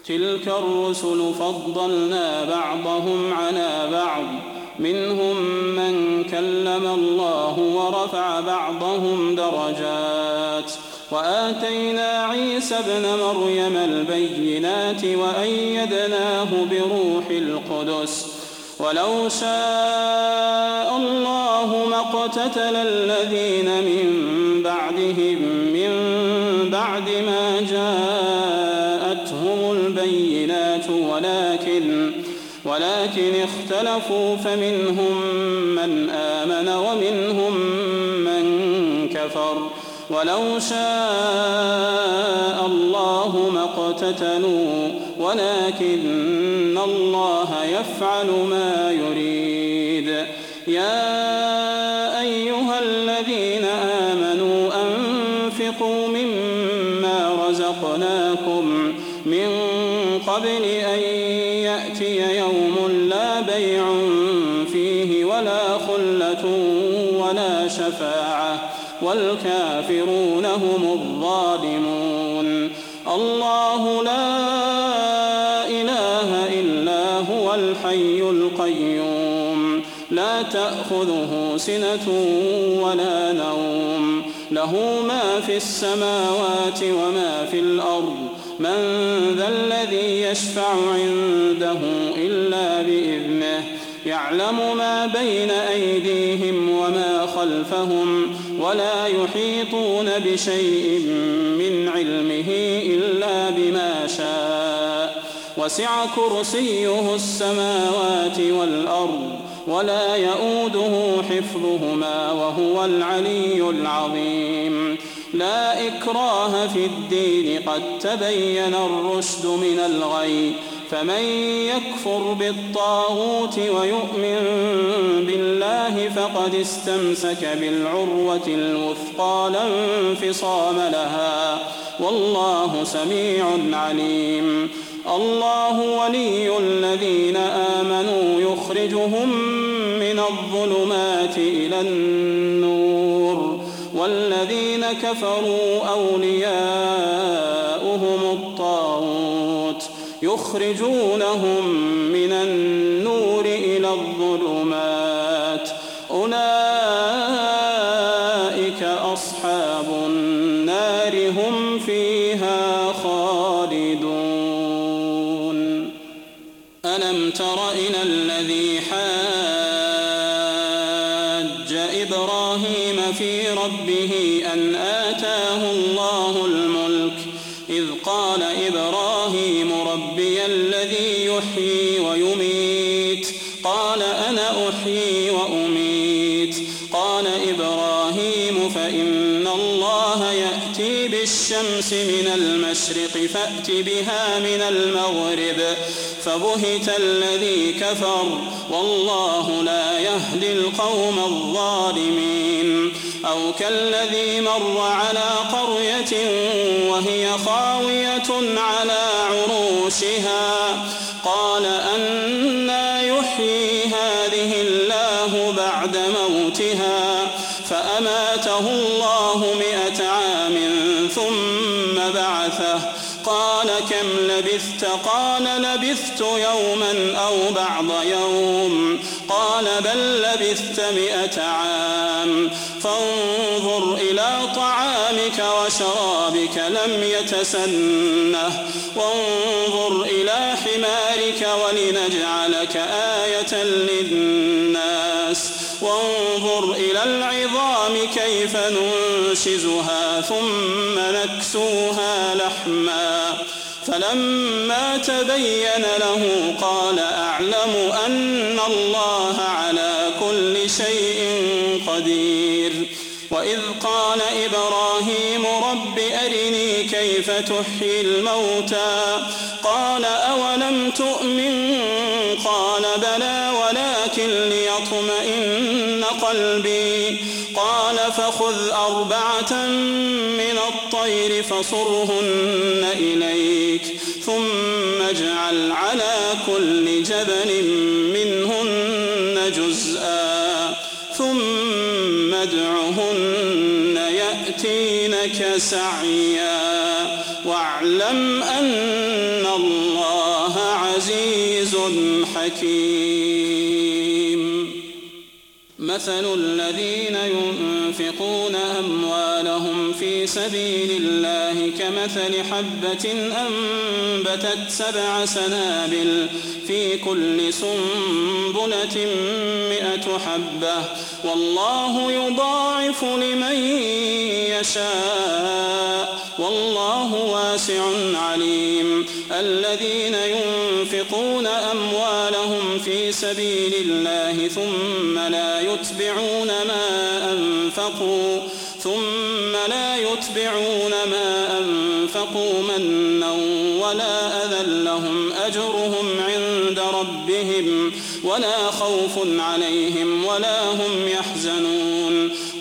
تلك الرسل فضلنا بعضهم على بعض منهم من كلم الله ورفع بعضهم درجات وآتينا عيسى ابن مريم البينات وأيدناه بروح القدس ولو شاء الله ما اقتتل الذين من بعدهم من بعد ما جاءتهم البينات ولكن اختلفوا فمنهم من آمن ومنهم من كفر ولو شاء الله ما اقتتلوا ولكن الله يفعل ما يريد. يا أيها الذين آمنوا أنفقوا مما رزقناكم من قبل أن يأتي يوم لا بيع فيه ولا خلة ولا شفاعة والكافرون هم الظالمون. الله لا إله إلا هو الحي القيوم لا تأخذه سنة ولا نوم له ما في السماوات وما في الأرض من ذا الذي يشفع عنده إلا بإذنه يعلم ما بين أيديهم وما خلفهم ولا يحيطون بشيء من علمه إلا بما شاء وسع كرسيه السماوات والأرض ولا يؤوده حفظهما وهو العلي العظيم. لا إكراه في الدين قد تبين الرشد من الغي فمن يكفر بالطاغوت ويؤمن بالله فقد استمسك بالعروة الوثقى لا انفصام لها والله سميع عليم. الله ولي الذين آمنوا يخرجهم من الظلمات إلى النور والذين كفروا أولياؤهم الطاغوت يخرجونهم من النور إلى الظلمات أولئك أصحاب النار هم فيها خالدون. ألم تر إلى الذي حاج إبراهيم في ربه أن آتاه الله الملك إذ قال إبراهيم ربي الذي يحيي ويميت قال أنا أحيي وأميت قال إبراهيم فإن الله يأتي بالشمس من المشرق فأت بها من المغرب فبهت الذي كفر والله لا يهدي القوم الظالمين. أو كالذي مر على قرية وهي خاوية على عروشها قال أنى يحيي هذه الله بعد موتها فأماته الله 100 عام ثم بعثه قال كم لبثت قال لبثت يوما أو بعض يوم قال بل لبثت 100 عام فانظر إلى طعامك وشرابك لم يتسنه وانظر إلى حمارك ولنجعلك آية للناس وانظر إلى العظام كيف ننشزها ثم نكسوها لحما فلما تبين له قال أعلم أن الله على كل شيء قدير. وإذ قال إبراهيم رب أرني كيف تحيي الموتى قال أولم تؤمن قال بلى ولكن ليطمئن قلبي قال فخذ 4 من الطير فصرهن إليك ثم اجعل على كل جبل منهن جزءا ثم ادعهن يأتينك سعيا واعلم أن الله عزيز حكيم. مثل الذين ينفقون أموالهم في سبيل الله كمثل حبة أنبتت 7 سنابل في كل سنبلة 100 حبة والله يضاعف لمن يشاء والله واسع عليم. الذين ينفقون أموالهم في سبيل الله ثم لا يتبعون ما أنفقوا منا ولا أذى لهم أجرهم عند ربهم ولا خوف عليهم ولا هم يحزنون.